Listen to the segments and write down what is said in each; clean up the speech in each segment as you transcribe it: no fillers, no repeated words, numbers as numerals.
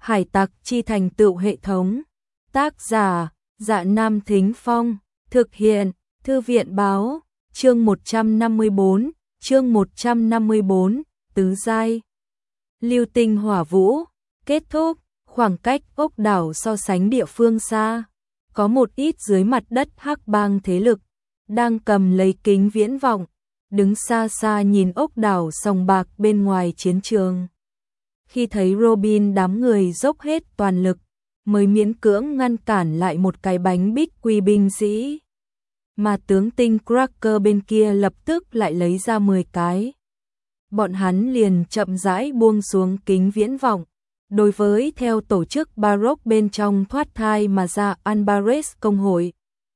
Hải tặc chi thành tựu hệ thống. Tác giả, Dạ Nam Thính Phong. Thực hiện, Thư viện báo. Chương 154, tứ giai. Lưu tinh hỏa vũ. Kết thúc, khoảng cách ốc đảo so sánh địa phương xa. Có một ít dưới mặt đất hắc bang thế lực, đang cầm lấy kính viễn vọng, đứng xa xa nhìn ốc đảo sòng bạc bên ngoài chiến trường. Khi thấy Robin đám người dốc hết toàn lực, mới miễn cưỡng ngăn cản lại một cái bánh bích quy binh sĩ. Mà tướng tinh Cracker bên kia lập tức lại lấy ra 10 cái. Bọn hắn liền chậm rãi buông xuống kính viễn vọng. Đối với theo tổ chức Baroque bên trong thoát thai mà ra Alvarez công hội,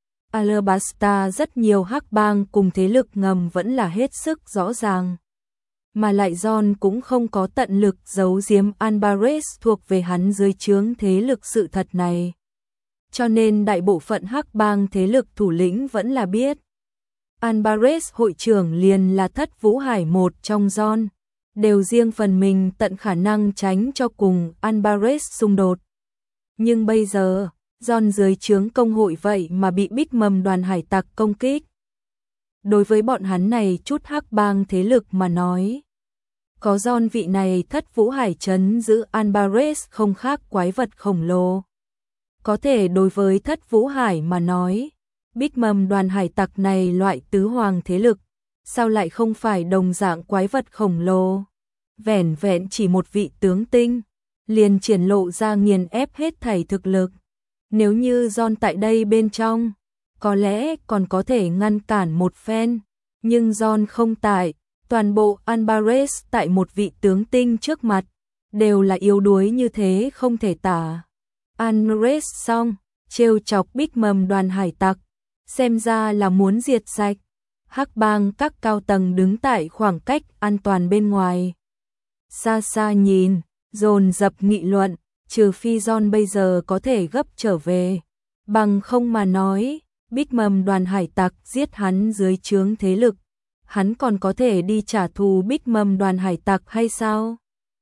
Alabasta rất nhiều hắc bang cùng thế lực ngầm vẫn là hết sức rõ ràng. Mà lại John cũng không có tận lực giấu giếm Alvarez thuộc về hắn dưới trướng thế lực sự thật này. Cho nên đại bộ phận hắc bang thế lực thủ lĩnh vẫn là biết. Alvarez hội trưởng liền là Thất Vũ Hải một trong John, đều riêng phần mình tận khả năng tránh cho cùng Alvarez xung đột. Nhưng bây giờ, John dưới trướng công hội vậy mà bị Big Mom đoàn hải tặc công kích. Đối với bọn hắn này chút hắc bang thế lực mà nói, có John vị này Thất Vũ Hải trấn giữ Alvarez không khác quái vật khổng lồ. Có thể đối với Thất Vũ Hải mà nói, Big Mom đoàn hải tặc này loại tứ hoàng thế lực, sao lại không phải đồng dạng quái vật khổng lồ? Vẻn vẹn chỉ một vị tướng tinh, liền triển lộ ra nghiền ép hết thảy thực lực. Nếu như John tại đây bên trong, có lẽ còn có thể ngăn cản một phen, nhưng John không tại, toàn bộ Alvarez tại một vị tướng tinh trước mặt, đều là yếu đuối như thế không thể tả. Alvarez xong, trêu chọc Big Mom đoàn hải tặc, xem ra là muốn diệt sạch. Hắc bang các cao tầng đứng tại khoảng cách an toàn bên ngoài. Xa xa nhìn, dồn dập nghị luận, trừ phi John bây giờ có thể gấp trở về. Bằng không mà nói, Big Mom đoàn hải tặc giết hắn dưới trướng thế lực, hắn còn có thể đi trả thù Big Mom đoàn hải tặc hay sao?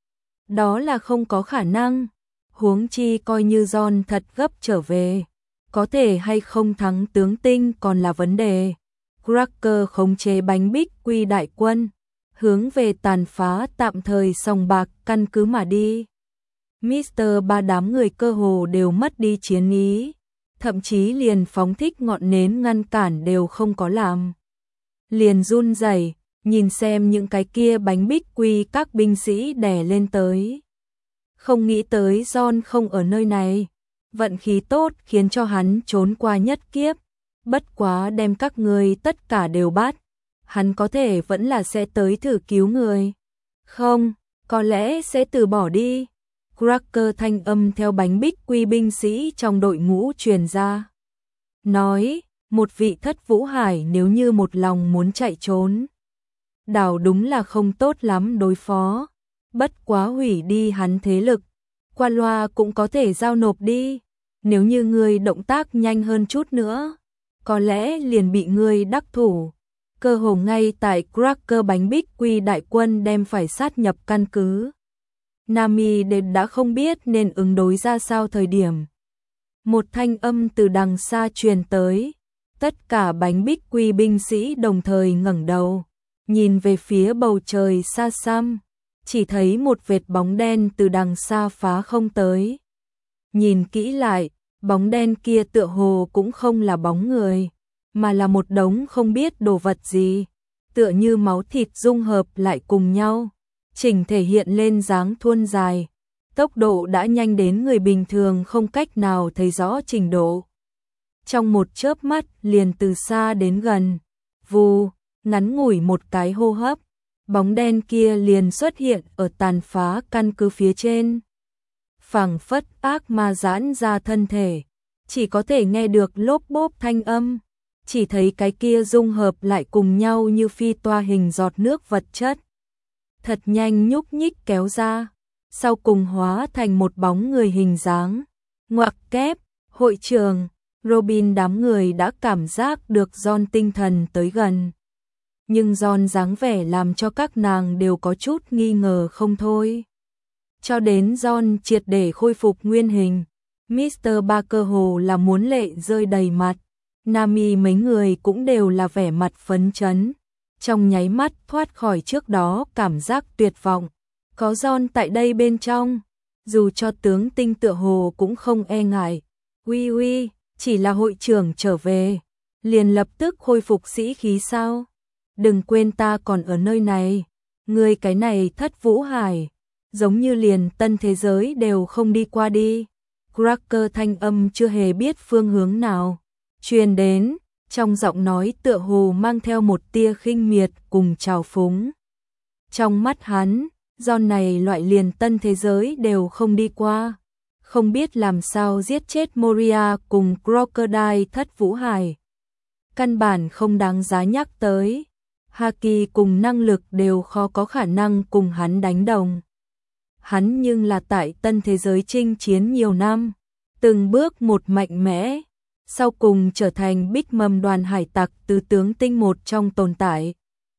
Đó là không có khả năng. Huống chi coi như John thật gấp trở về, có thể hay không thắng tướng tinh còn là vấn đề. Cracker khống chế bánh bích quy đại quân, hướng về tàn phá tạm thời sòng bạc căn cứ mà đi. Mr. Ba đám người cơ hồ đều mất đi chiến ý, thậm chí liền phóng thích ngọn nến ngăn cản đều không có làm. Liền run rẩy, nhìn xem những cái kia bánh bích quy các binh sĩ đè lên tới. Không nghĩ tới John không ở nơi này, vận khí tốt khiến cho hắn trốn qua nhất kiếp. Bất quá đem các người tất cả đều bắt, hắn có thể vẫn là sẽ tới thử cứu người. Không, có lẽ sẽ từ bỏ đi. Cracker thanh âm theo bánh bích quy binh sĩ trong đội ngũ truyền ra. Nói, một vị Thất Vũ Hải nếu như một lòng muốn chạy trốn, đảo đúng là không tốt lắm đối phó. Bất quá hủy đi hắn thế lực, qua loa cũng có thể giao nộp đi. Nếu như người động tác nhanh hơn chút nữa, có lẽ liền bị người đắc thủ. Cơ hồ ngay tại Cracker bánh bích quy đại quân đem phải sát nhập căn cứ, Nami đã không biết nên ứng đối ra sao thời điểm. Một thanh âm từ đằng xa truyền tới, tất cả bánh bích quy binh sĩ đồng thời ngẩng đầu, nhìn về phía bầu trời xa xăm, chỉ thấy một vệt bóng đen từ đằng xa phá không tới. Nhìn kỹ lại, bóng đen kia tựa hồ cũng không là bóng người, mà là một đống không biết đồ vật gì, tựa như máu thịt dung hợp lại cùng nhau, chỉnh thể hiện lên dáng thuôn dài, tốc độ đã nhanh đến người bình thường không cách nào thấy rõ trình độ. Trong một chớp mắt liền từ xa đến gần, vù, ngắn ngủi một cái hô hấp, bóng đen kia liền xuất hiện ở tàn phá căn cứ phía trên. Phảng phất ác ma giãn ra thân thể, chỉ có thể nghe được lốp bốp thanh âm, chỉ thấy cái kia dung hợp lại cùng nhau như phi toa hình giọt nước vật chất. Thật nhanh nhúc nhích kéo ra, sau cùng hóa thành một bóng người hình dáng. Ngoặc kép, hội trường, Robin đám người đã cảm giác được John tinh thần tới gần. Nhưng John dáng vẻ làm cho các nàng đều có chút nghi ngờ không thôi. cho đến John triệt để khôi phục nguyên hình. Mr. Parker hồ là muốn lệ rơi đầy mặt. Nami mấy người cũng đều là vẻ mặt phấn chấn. Trong nháy mắt thoát khỏi trước đó cảm giác tuyệt vọng. Có John tại đây bên trong, dù cho tướng tinh tựa hồ cũng không e ngại. Uy, chỉ là hội trưởng trở về, liền lập tức khôi phục sĩ khí sao? Đừng quên ta còn ở nơi này. Người cái này Thất Vũ Hải, giống như liền tân thế giới đều không đi qua đi. Cracker thanh âm chưa hề biết phương hướng nào truyền đến, trong giọng nói tựa hồ mang theo một tia khinh miệt cùng trào phúng. Trong mắt hắn, John này loại liền tân thế giới đều không đi qua, không biết làm sao giết chết Moria cùng Crocodile Thất Vũ Hải. Căn bản không đáng giá nhắc tới. Haki cùng năng lực đều khó có khả năng cùng hắn đánh đồng. Hắn nhưng là tại tân thế giới chinh chiến nhiều năm, từng bước một mạnh mẽ, sau cùng trở thành Big Mom đoàn hải tặc tứ tướng tinh một trong tồn tại.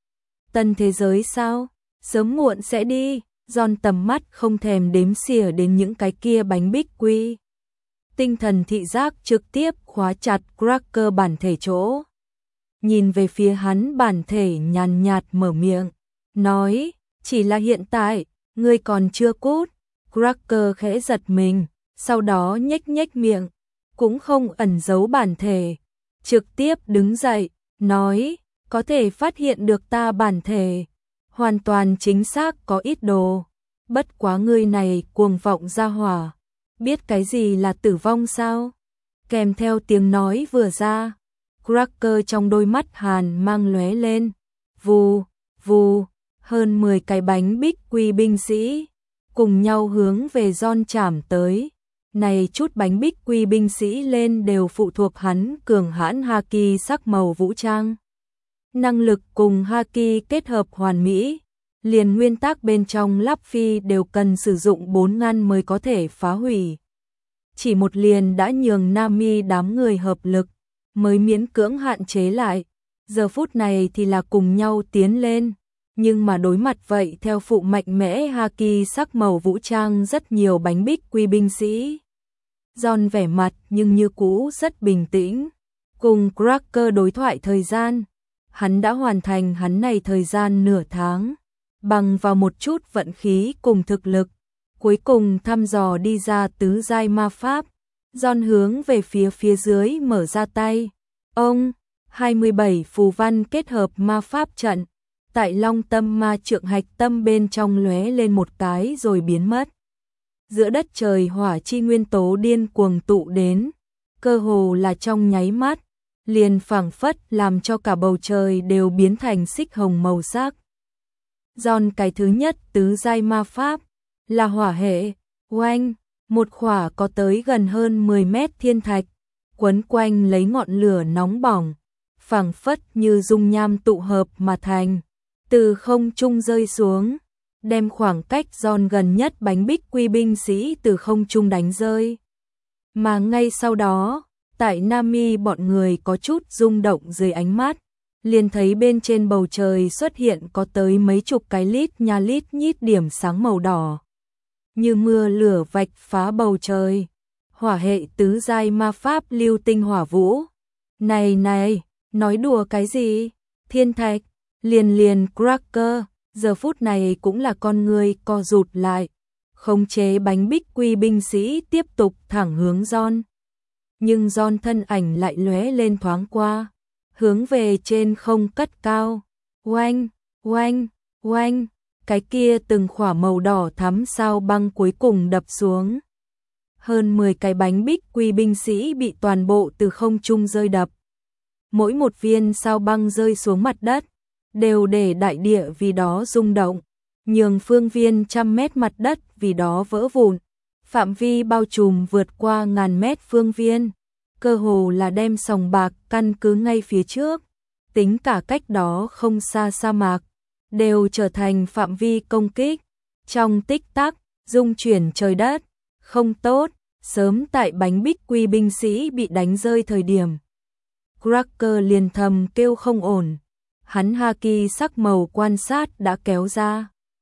Tân thế giới sao? Sớm muộn sẽ đi. John tầm mắt không thèm đếm xỉa đến những cái kia bánh bích quy. Tinh thần thị giác trực tiếp khóa chặt Cracker bản thể chỗ. Nhìn về phía hắn bản thể nhàn nhạt mở miệng, nói, chỉ là hiện tại, ngươi còn chưa cút. Cracker khẽ giật mình, sau đó nhếch nhếch miệng, cũng không ẩn giấu bản thể, trực tiếp đứng dậy, nói, có thể phát hiện được ta bản thể, hoàn toàn chính xác có ít đồ, bất quá ngươi này cuồng vọng ra hỏa, biết cái gì là tử vong sao? Kèm theo tiếng nói vừa ra, Cracker trong đôi mắt hàn mang lóe lên, vù, vù, hơn 10 cái bánh bích quy binh sĩ, cùng nhau hướng về John chạm tới. Này chút bánh bích quy binh sĩ lên đều phụ thuộc hắn cường hãn Haki sắc màu vũ trang. Năng lực cùng Haki kết hợp hoàn mỹ, liền nguyên tắc bên trong lắp phi đều cần sử dụng 4 ngăn mới có thể phá hủy. Chỉ một liền đã nhường Nami đám người hợp lực, mới miễn cưỡng hạn chế lại. Giờ phút này thì là cùng nhau tiến lên, nhưng mà đối mặt vậy theo phụ mạnh mẽ Haki sắc màu vũ trang rất nhiều bánh bích quy binh sĩ. John vẻ mặt nhưng như cũ rất bình tĩnh, cùng Cracker đối thoại thời gian, hắn đã hoàn thành hắn này thời gian nửa tháng, bằng vào một chút vận khí cùng thực lực, cuối cùng thăm dò đi ra tứ giai ma pháp. John hướng về phía dưới mở ra tay, ông 27 phù văn kết hợp ma pháp trận, tại Long Tâm ma trượng hạch tâm bên trong lóe lên một cái rồi biến mất. Giữa đất trời hỏa chi nguyên tố điên cuồng tụ đến, cơ hồ là trong nháy mắt, liền phảng phất làm cho cả bầu trời đều biến thành xích hồng màu sắc. John cái thứ nhất tứ giai ma pháp là hỏa hệ, oanh, một khỏa có tới gần hơn 10 mét thiên thạch, quấn quanh lấy ngọn lửa nóng bỏng, phảng phất như dung nham tụ hợp mà thành, từ không trung rơi xuống, đem khoảng cách John gần nhất bánh bích quy binh sĩ từ không trung đánh rơi. Mà ngay sau đó, tại Nami bọn người có chút rung động dưới ánh mắt, liền thấy bên trên bầu trời xuất hiện có tới mấy chục cái lít nhít điểm sáng màu đỏ. Như mưa lửa vạch phá bầu trời. Hỏa hệ tứ giai ma pháp lưu tinh hỏa vũ. Này, nói đùa cái gì? Thiên thạch, liền Cracker, giờ phút này cũng là con người co rụt lại. Khống chế bánh bích quy binh sĩ tiếp tục thẳng hướng John. Nhưng John thân ảnh lại lóe lên thoáng qua, hướng về trên không cất cao. Oanh, oanh, oanh, cái kia từng khỏa màu đỏ thắm sao băng cuối cùng đập xuống. Hơn 10 cái bánh bích quy binh sĩ bị toàn bộ từ không trung rơi đập. Mỗi một viên sao băng rơi xuống mặt đất, đều để đại địa vì đó rung động, nhường phương viên 100 mét mặt đất vì đó vỡ vụn. Phạm vi bao trùm vượt qua ngàn mét phương viên, cơ hồ là đem sòng bạc căn cứ ngay phía trước, tính cả cách đó không xa sa mạc, đều trở thành phạm vi công kích. Trong tích tắc, dung chuyển trời đất, không tốt, sớm tại bánh bích quy binh sĩ bị đánh rơi thời điểm. Cracker liền thầm kêu không ổn, hắn Haki sắc màu quan sát đã kéo ra,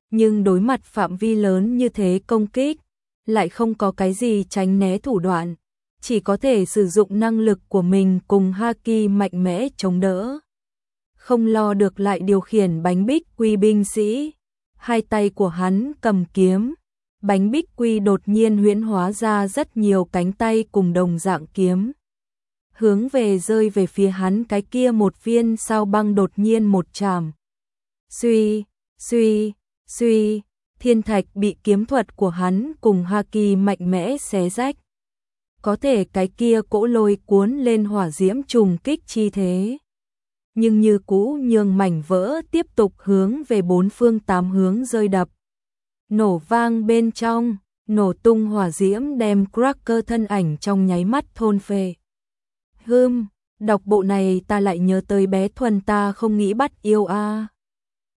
Nhưng đối mặt phạm vi lớn như thế công kích, lại không có cái gì tránh né thủ đoạn, chỉ có thể sử dụng năng lực của mình cùng haki mạnh mẽ chống đỡ. Không lo được lại điều khiển bánh bích quy binh sĩ, hai tay của hắn cầm kiếm, bánh bích quy đột nhiên huyễn hóa ra rất nhiều cánh tay cùng đồng dạng kiếm. Hướng về rơi về phía hắn cái kia một viên sao băng đột nhiên một chạm. Suy, suy, suy, thiên thạch bị kiếm thuật của hắn cùng haki mạnh mẽ xé rách. Có thể cái kia cỗ lôi cuốn lên hỏa diễm trùng kích chi thế. Nhưng như cũ nhường mảnh vỡ tiếp tục hướng về bốn phương tám hướng rơi đập. Nổ vang bên trong, nổ tung hỏa diễm đem Cracker thân ảnh trong nháy mắt thôn phệ. Đọc bộ này ta lại nhớ tới bé Thuần ta không nghĩ bắt yêu a.